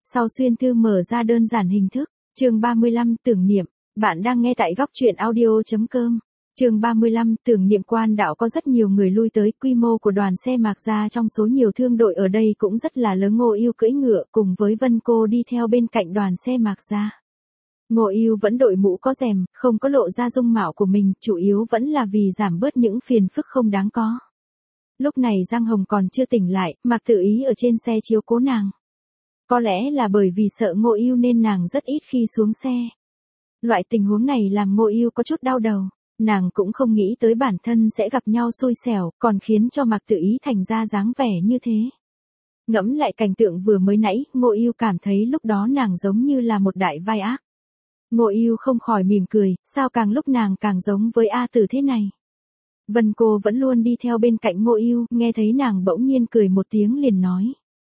Sau xuyên thư mở ra đơn giản hình thức, chương 35 tưởng niệm, bạn đang nghe tại góc truyện audio.com. Chương 35 tưởng niệm quan đạo có rất nhiều người lui tới, quy mô của đoàn xe Mạc Gia trong số nhiều thương đội ở đây cũng rất là lớn. Ngô Ưu cưỡi ngựa cùng với Vân Cô đi theo bên cạnh đoàn xe Mạc Gia. Ngô Ưu vẫn đội mũ có rèm, không có lộ ra dung mạo của mình, chủ yếu vẫn là vì giảm bớt những phiền phức không đáng có. Lúc này Giang Hồng còn chưa tỉnh lại, Mạc Tự Ý ở trên xe chiếu cố nàng. Có lẽ là bởi vì sợ Ngô Ưu nên nàng rất ít khi xuống xe. Loại tình huống này làm Ngô Ưu có chút đau đầu, nàng cũng không nghĩ tới bản thân sẽ gặp nhau xui xẻo, còn khiến cho Mạc Tự Ý thành ra dáng vẻ như thế. Ngẫm lại cảnh tượng vừa mới nãy, Ngô Ưu cảm thấy lúc đó nàng giống như là một đại vai ác. Ngô Ưu không khỏi mỉm cười, sao càng lúc nàng càng giống với A Tử thế này. Vân Cô vẫn luôn đi theo bên cạnh Ngô Ưu, nghe thấy nàng bỗng nhiên cười một tiếng liền nói.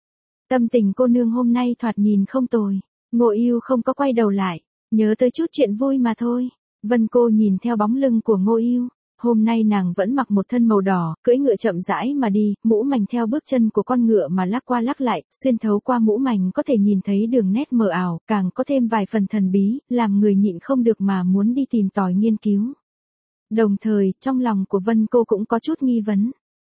Tâm tình cô nương hôm nay thoạt nhìn không tồi. Ngô Ưu không có quay đầu lại, nhớ tới chút chuyện vui mà thôi. Vân Cô nhìn theo bóng lưng của Ngô Ưu, hôm nay nàng vẫn mặc một thân màu đỏ, cưỡi ngựa chậm rãi mà đi, mũ mành theo bước chân của con ngựa mà lắc qua lắc lại, xuyên thấu qua mũ mành có thể nhìn thấy đường nét mờ ảo, càng có thêm vài phần thần bí, làm người nhịn không được mà muốn đi tìm tòi nghiên cứu. Đồng thời, trong lòng của Vân Cô cũng có chút nghi vấn.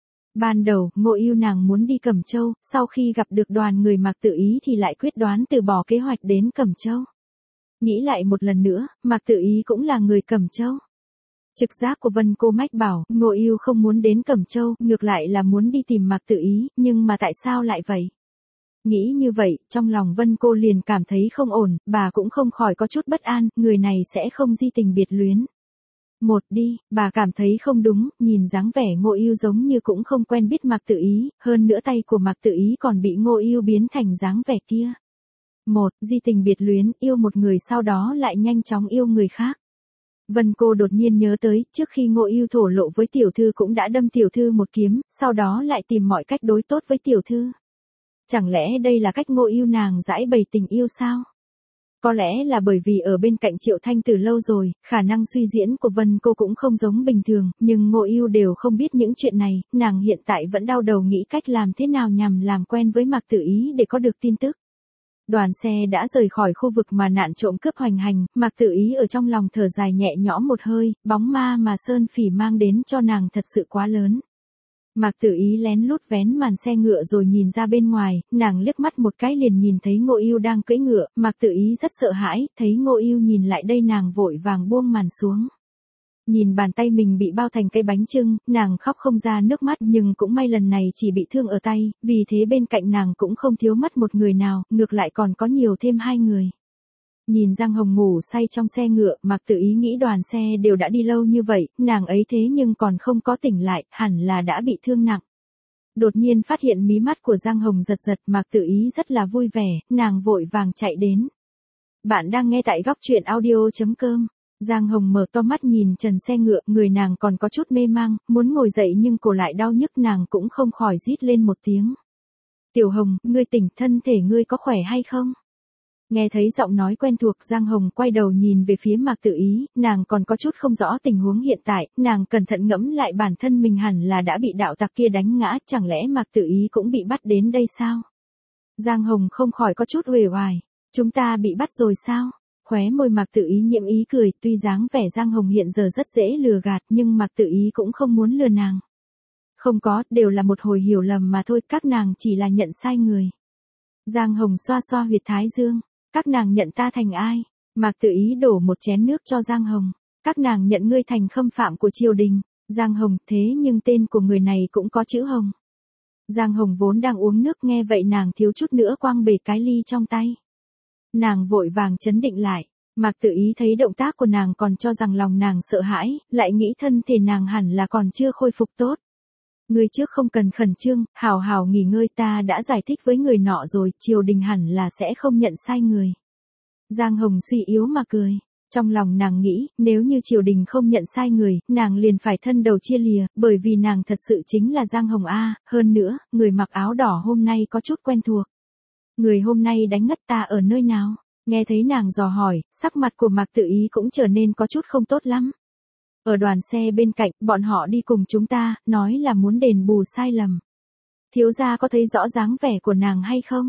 Ban đầu, Ngô Ưu nàng muốn đi Cẩm Châu, sau khi gặp được đoàn người Mạc Tự Ý thì lại quyết đoán từ bỏ kế hoạch đến Cẩm Châu. Nghĩ lại một lần nữa, Mạc Tự Ý cũng là người Cẩm Châu. Trực giác của Vân Cô mách bảo, Ngô Ưu không muốn đến Cẩm Châu, ngược lại là muốn đi tìm Mạc Tự Ý, nhưng mà tại sao lại vậy? Nghĩ như vậy, trong lòng Vân Cô liền cảm thấy không ổn, bà cũng không khỏi có chút bất an, người này sẽ không di tình biệt luyến. Một đi, bà cảm thấy không đúng, nhìn dáng vẻ Ngô Ưu giống như cũng không quen biết Mạc Tự Ý, hơn nữa tay của Mạc Tự Ý còn bị Ngô Ưu biến thành dáng vẻ kia. Một, di tình biệt luyến, yêu một người sau đó lại nhanh chóng yêu người khác. Vân Cô đột nhiên nhớ tới, trước khi Ngô Ưu thổ lộ với tiểu thư cũng đã đâm tiểu thư một kiếm, sau đó lại tìm mọi cách đối tốt với tiểu thư. Chẳng lẽ đây là cách Ngô Ưu nàng giãi bày tình yêu sao? Có lẽ là bởi vì ở bên cạnh Triệu Thanh từ lâu rồi, khả năng suy diễn của Vân Cô cũng không giống bình thường, nhưng Ngô Ưu đều không biết những chuyện này, nàng hiện tại vẫn đau đầu nghĩ cách làm thế nào nhằm làm quen với Mạc Tự Ý để có được tin tức. Đoàn xe đã rời khỏi khu vực mà nạn trộm cướp hoành hành, Mạc Tự Ý ở trong lòng thở dài nhẹ nhõm một hơi, bóng ma mà Sơn Phỉ mang đến cho nàng thật sự quá lớn. Mạc Tự Ý lén lút vén màn xe ngựa rồi nhìn ra bên ngoài, nàng liếc mắt một cái liền nhìn thấy Ngô Ưu đang cưỡi ngựa, Mạc Tự Ý rất sợ hãi, thấy Ngô Ưu nhìn lại đây nàng vội vàng buông màn xuống. Nhìn bàn tay mình bị bao thành cây bánh chưng, nàng khóc không ra nước mắt nhưng cũng may lần này chỉ bị thương ở tay, vì thế bên cạnh nàng cũng không thiếu mất một người nào, ngược lại còn có nhiều thêm hai người. Nhìn Giang Hồng ngủ say trong xe ngựa, Mạc Tự Ý nghĩ đoàn xe đều đã đi lâu như vậy, nàng ấy thế nhưng còn không có tỉnh lại, hẳn là đã bị thương nặng. Đột nhiên phát hiện mí mắt của Giang Hồng giật giật, Mạc Tự Ý rất là vui vẻ, nàng vội vàng chạy đến. Bạn đang nghe tại góc truyện audio.com. Giang Hồng mở to mắt nhìn trần xe ngựa, người nàng còn có chút mê mang, muốn ngồi dậy nhưng cổ lại đau nhức, nàng cũng không khỏi rít lên một tiếng. Tiểu Hồng, ngươi tỉnh, thân thể ngươi có khỏe hay không? Nghe thấy giọng nói quen thuộc, Giang Hồng quay đầu nhìn về phía Mạc Tự Ý, nàng còn có chút không rõ tình huống hiện tại, nàng cẩn thận ngẫm lại bản thân mình hẳn là đã bị đạo tặc kia đánh ngã, chẳng lẽ Mạc Tự Ý cũng bị bắt đến đây sao? Giang Hồng không khỏi có chút uể oải, chúng ta bị bắt rồi sao? Khóe môi Mạc Tự Ý nhiễm ý cười, tuy dáng vẻ Giang Hồng hiện giờ rất dễ lừa gạt nhưng Mạc Tự Ý cũng không muốn lừa nàng. Không có, đều là một hồi hiểu lầm mà thôi, các nàng chỉ là nhận sai người. Giang Hồng xoa xoa huyệt thái dương. Các nàng nhận ta thành ai? Mạc Tự Ý đổ một chén nước cho Giang Hồng. Các nàng nhận ngươi thành khâm phạm của triều đình. Giang Hồng, thế nhưng tên của người này cũng có chữ Hồng. Giang Hồng vốn đang uống nước nghe vậy nàng thiếu chút nữa quăng bể cái ly trong tay. Nàng vội vàng trấn định lại. Mạc Tự Ý thấy động tác của nàng còn cho rằng lòng nàng sợ hãi, lại nghĩ thân thể nàng hẳn là còn chưa khôi phục tốt. Ngươi trước không cần khẩn trương, hào hào nghỉ ngơi, ta đã giải thích với người nọ rồi, triều đình hẳn là sẽ không nhận sai người. Giang Hồng suy yếu mà cười. Trong lòng nàng nghĩ, nếu như triều đình không nhận sai người, nàng liền phải thân đầu chia lìa, bởi vì nàng thật sự chính là Giang Hồng A, hơn nữa, người mặc áo đỏ hôm nay có chút quen thuộc. Người hôm nay đánh ngất ta ở nơi nào? Nghe thấy nàng dò hỏi, sắc mặt của Mạc Tự Ý cũng trở nên có chút không tốt lắm. Ở đoàn xe bên cạnh, bọn họ đi cùng chúng ta, nói là muốn đền bù sai lầm. Thiếu gia có thấy rõ dáng vẻ của nàng hay không?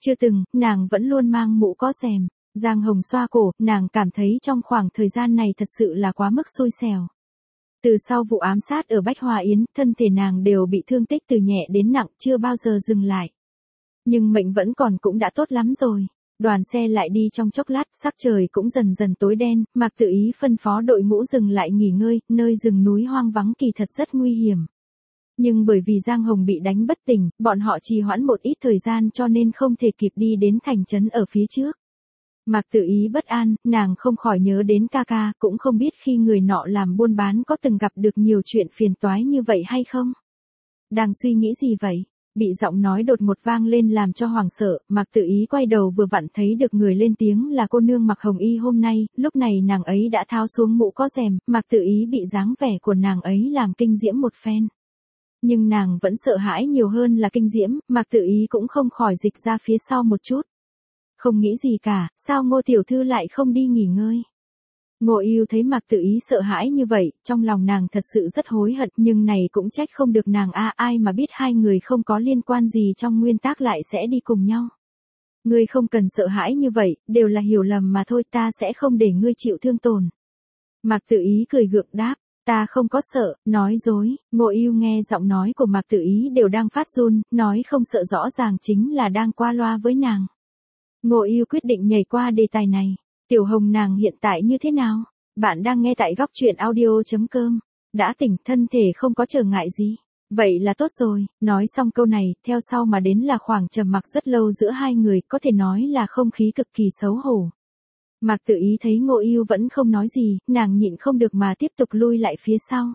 Chưa từng, nàng vẫn luôn mang mũ có rèm. Giang Hồng xoa cổ, nàng cảm thấy trong khoảng thời gian này thật sự là quá mức xui xẻo. Từ sau vụ ám sát ở Bách Hoa Yến, thân thể nàng đều bị thương tích từ nhẹ đến nặng, chưa bao giờ dừng lại. Nhưng mệnh vẫn còn cũng đã tốt lắm rồi. Đoàn xe lại đi trong chốc lát, sắc trời cũng dần dần tối đen, Mạc Tự Ý phân phó đội ngũ dừng lại nghỉ ngơi, nơi rừng núi hoang vắng kỳ thật rất nguy hiểm. Nhưng bởi vì Giang Hồng bị đánh bất tỉnh, bọn họ trì hoãn một ít thời gian cho nên không thể kịp đi đến thành trấn ở phía trước. Mạc Tự Ý bất an, nàng không khỏi nhớ đến ca ca, cũng không biết khi người nọ làm buôn bán có từng gặp được nhiều chuyện phiền toái như vậy hay không. Đang suy nghĩ gì vậy? Bị giọng nói đột ngột vang lên làm cho hoảng sợ, Mạc Tự Ý quay đầu vừa vặn thấy được người lên tiếng là cô nương mặc hồng y hôm nay, lúc này nàng ấy đã tháo xuống mũ có rèm, Mạc Tự Ý bị dáng vẻ của nàng ấy làm kinh diễm một phen. Nhưng nàng vẫn sợ hãi nhiều hơn là kinh diễm, Mạc Tự Ý cũng không khỏi dịch ra phía sau một chút. Không nghĩ gì cả, sao Ngô tiểu thư lại không đi nghỉ ngơi? Ngô Yêu thấy Mạc Tự Ý sợ hãi như vậy, trong lòng nàng thật sự rất hối hận, nhưng này cũng trách không được nàng ai mà biết hai người không có liên quan gì trong nguyên tắc lại sẽ đi cùng nhau. Ngươi không cần sợ hãi như vậy, đều là hiểu lầm mà thôi, ta sẽ không để ngươi chịu thương tổn. Mạc Tự Ý cười gượng đáp, ta không có sợ, nói dối. Ngô Yêu nghe giọng nói của Mạc Tự Ý đều đang phát run, nói không sợ rõ ràng chính là đang qua loa với nàng. Ngô Yêu quyết định nhảy qua đề tài này. Tiểu Hồng nàng hiện tại như thế nào? Bạn đang nghe tại góc truyện audio.com. Đã tỉnh, thân thể không có trở ngại gì. Vậy là tốt rồi. Nói xong câu này, theo sau mà đến là khoảng trầm mặc rất lâu giữa hai người, có thể nói là không khí cực kỳ xấu hổ. Mạc Tự Ý thấy Ngô Yêu vẫn không nói gì, nàng nhịn không được mà tiếp tục lui lại phía sau.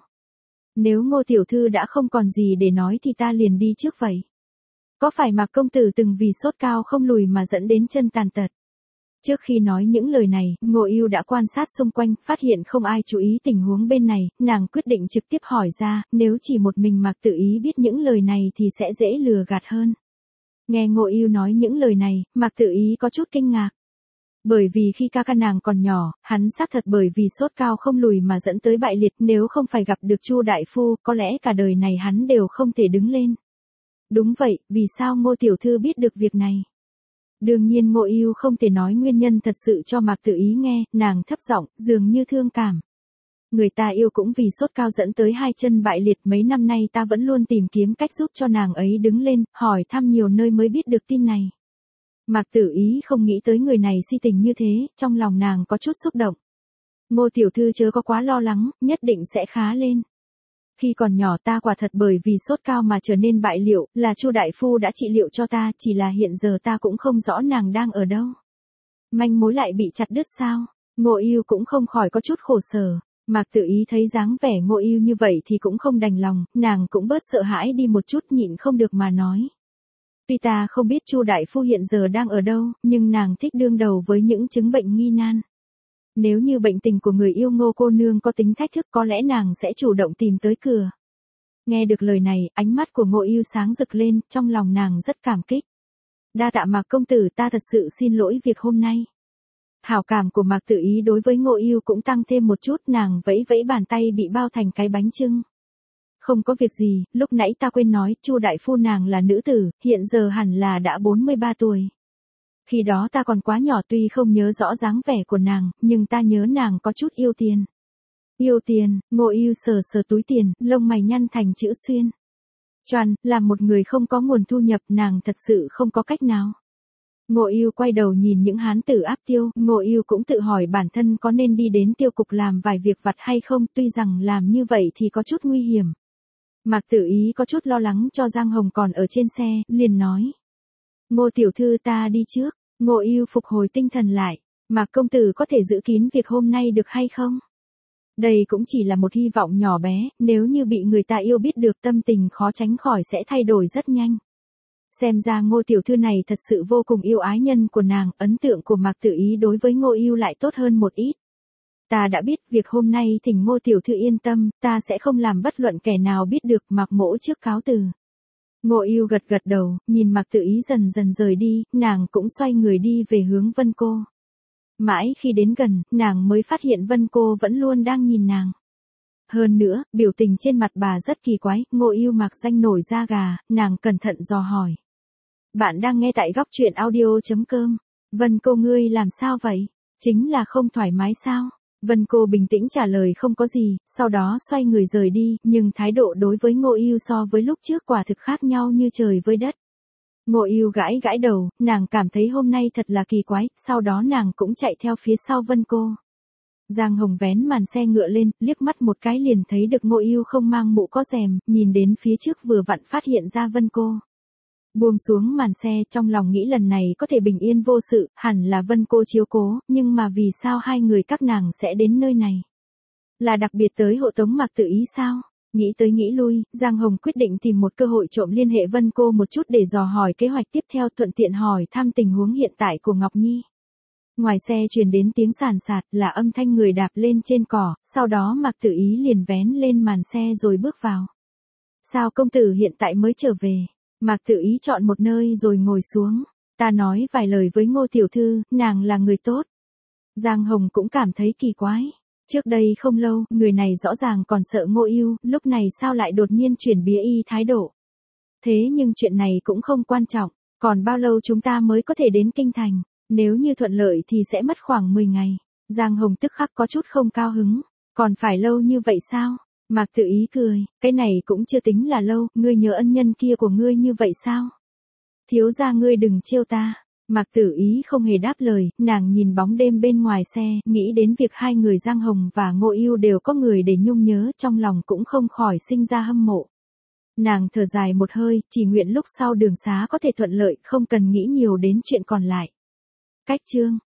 Nếu Ngô tiểu thư đã không còn gì để nói thì ta liền đi trước vậy. Có phải Mạc công tử từng vì sốt cao không lùi mà dẫn đến chân tàn tật? Trước khi nói những lời này, Ngô Yêu đã quan sát xung quanh, phát hiện không ai chú ý tình huống bên này, nàng quyết định trực tiếp hỏi ra, nếu chỉ một mình Mạc Tự Ý biết những lời này thì sẽ dễ lừa gạt hơn. Nghe Ngô Yêu nói những lời này, Mạc Tự Ý có chút kinh ngạc. Bởi vì khi ca ca nàng còn nhỏ, hắn xác thật bởi vì sốt cao không lùi mà dẫn tới bại liệt, nếu không phải gặp được Chu đại phu, có lẽ cả đời này hắn đều không thể đứng lên. Đúng vậy, vì sao Ngô tiểu thư biết được việc này? Đương nhiên Ngô Yêu không thể nói nguyên nhân thật sự cho Mạc Tự Ý nghe, nàng thấp giọng, dường như thương cảm. Người ta yêu cũng vì sốt cao dẫn tới hai chân bại liệt, mấy năm nay ta vẫn luôn tìm kiếm cách giúp cho nàng ấy đứng lên, hỏi thăm nhiều nơi mới biết được tin này. Mạc Tự Ý không nghĩ tới người này si tình như thế, trong lòng nàng có chút xúc động. Ngô tiểu thư chớ có quá lo lắng, nhất định sẽ khá lên. Khi còn nhỏ ta quả thật bởi vì sốt cao mà trở nên bại liễu, là Chu đại phu đã trị liệu cho ta, chỉ là hiện giờ ta cũng không rõ nàng đang ở đâu. Manh mối lại bị chặt đứt sao? Ngô Yêu cũng không khỏi có chút khổ sở. Mạc Tự Ý thấy dáng vẻ Ngô Yêu như vậy thì cũng không đành lòng, nàng cũng bớt sợ hãi đi một chút, nhịn không được mà nói. Tuy ta không biết Chu đại phu hiện giờ đang ở đâu, nhưng nàng thích đương đầu với những chứng bệnh nghi nan. Nếu như bệnh tình của người yêu Ngô cô nương có tính thách thức, có lẽ nàng sẽ chủ động tìm tới cửa. Nghe được lời này, ánh mắt của Ngô Yêu sáng rực lên, trong lòng nàng rất cảm kích. Đa tạ Mạc công tử, ta thật sự xin lỗi việc hôm nay. Hảo cảm của Mạc Tự Ý đối với Ngô Yêu cũng tăng thêm một chút, nàng vẫy vẫy bàn tay bị bao thành cái bánh chưng. Không có việc gì, lúc nãy ta quên nói, Chu đại phu nàng là nữ tử, hiện giờ hẳn là đã 43 tuổi. Khi đó ta còn quá nhỏ, tuy không nhớ rõ dáng vẻ của nàng, nhưng ta nhớ nàng có chút yêu tiền. Yêu tiền? Ngô Yêu sờ sờ túi tiền, lông mày nhăn thành chữ xuyên. Choàn, là một người không có nguồn thu nhập, nàng thật sự không có cách nào. Ngô Yêu quay đầu nhìn những hán tử áp tiêu, Ngô Yêu cũng tự hỏi bản thân có nên đi đến tiêu cục làm vài việc vặt hay không, tuy rằng làm như vậy thì có chút nguy hiểm. Mạc Tự Ý có chút lo lắng cho Giang Hồng còn ở trên xe, liền nói. Ngô tiểu thư, ta đi trước. Ngô Yêu phục hồi tinh thần lại. Mạc công tử có thể giữ kín việc hôm nay được hay không? Đây cũng chỉ là một hy vọng nhỏ bé, nếu như bị người ta yêu biết được, tâm tình khó tránh khỏi sẽ thay đổi rất nhanh. Xem ra Ngô tiểu thư này thật sự vô cùng yêu ái nhân của nàng, ấn tượng của Mạc Tự Ý đối với Ngô Yêu lại tốt hơn một ít. Ta đã biết, việc hôm nay thỉnh Ngô tiểu thư yên tâm, ta sẽ không làm bất luận kẻ nào biết được. Mạc mỗ trước cáo từ. Ngô Yêu gật gật đầu, nhìn Mạc Tự Ý dần dần rời đi, nàng cũng xoay người đi về hướng Vân Cô. Mãi khi đến gần, nàng mới phát hiện Vân Cô vẫn luôn đang nhìn nàng. Hơn nữa, biểu tình trên mặt bà rất kỳ quái, Ngô Yêu Mạc danh nổi da gà, nàng cẩn thận dò hỏi. Bạn đang nghe tại góc truyện audio.com. Vân cô ngươi làm sao vậy? Chính là không thoải mái sao? Vân cô bình tĩnh trả lời không có gì, sau đó xoay người rời đi, nhưng thái độ đối với Ngô Ưu so với lúc trước quả thực khác nhau như trời với đất. Ngô Ưu gãi gãi đầu, nàng cảm thấy hôm nay thật là kỳ quái, sau đó nàng cũng chạy theo phía sau Vân cô. Giang Hồng vén màn xe ngựa lên, liếc mắt một cái liền thấy được Ngô Ưu không mang mũ có rèm, nhìn đến phía trước vừa vặn phát hiện ra Vân cô. Buông xuống màn xe, trong lòng nghĩ lần này có thể bình yên vô sự, hẳn là Vân cô chiếu cố, nhưng mà vì sao hai người các nàng sẽ đến nơi này? Là đặc biệt tới hộ tống Mạc Tử Ý sao? Nghĩ tới nghĩ lui, Giang Hồng quyết định tìm một cơ hội trộm liên hệ Vân cô một chút để dò hỏi kế hoạch tiếp theo, thuận tiện hỏi thăm tình huống hiện tại của Ngọc Nhi. Ngoài xe truyền đến tiếng sàn sạt là âm thanh người đạp lên trên cỏ, sau đó Mạc Tử Ý liền vén lên màn xe rồi bước vào. Sao công tử hiện tại mới trở về? Mạc Tử Ý chọn một nơi rồi ngồi xuống. Ta nói vài lời với Ngô tiểu thư, nàng là người tốt. Giang Hồng cũng cảm thấy kỳ quái. Trước đây không lâu, người này rõ ràng còn sợ Ngô Ưu, lúc này sao lại đột nhiên chuyển bía y thái độ. Thế nhưng chuyện này cũng không quan trọng, còn bao lâu chúng ta mới có thể đến kinh thành, nếu như thuận lợi thì sẽ mất khoảng 10 ngày. Giang Hồng tức khắc có chút không cao hứng, còn phải lâu như vậy sao? Mạc Tử Ý cười, cái này cũng chưa tính là lâu, ngươi nhớ ân nhân kia của ngươi như vậy sao? Thiếu gia ngươi đừng trêu ta. Mạc Tử Ý không hề đáp lời, nàng nhìn bóng đêm bên ngoài xe, nghĩ đến việc hai người Giang Hồng và Ngô Ưu đều có người để nhung nhớ, trong lòng cũng không khỏi sinh ra hâm mộ. Nàng thở dài một hơi, chỉ nguyện lúc sau đường xá có thể thuận lợi, không cần nghĩ nhiều đến chuyện còn lại. Cách chương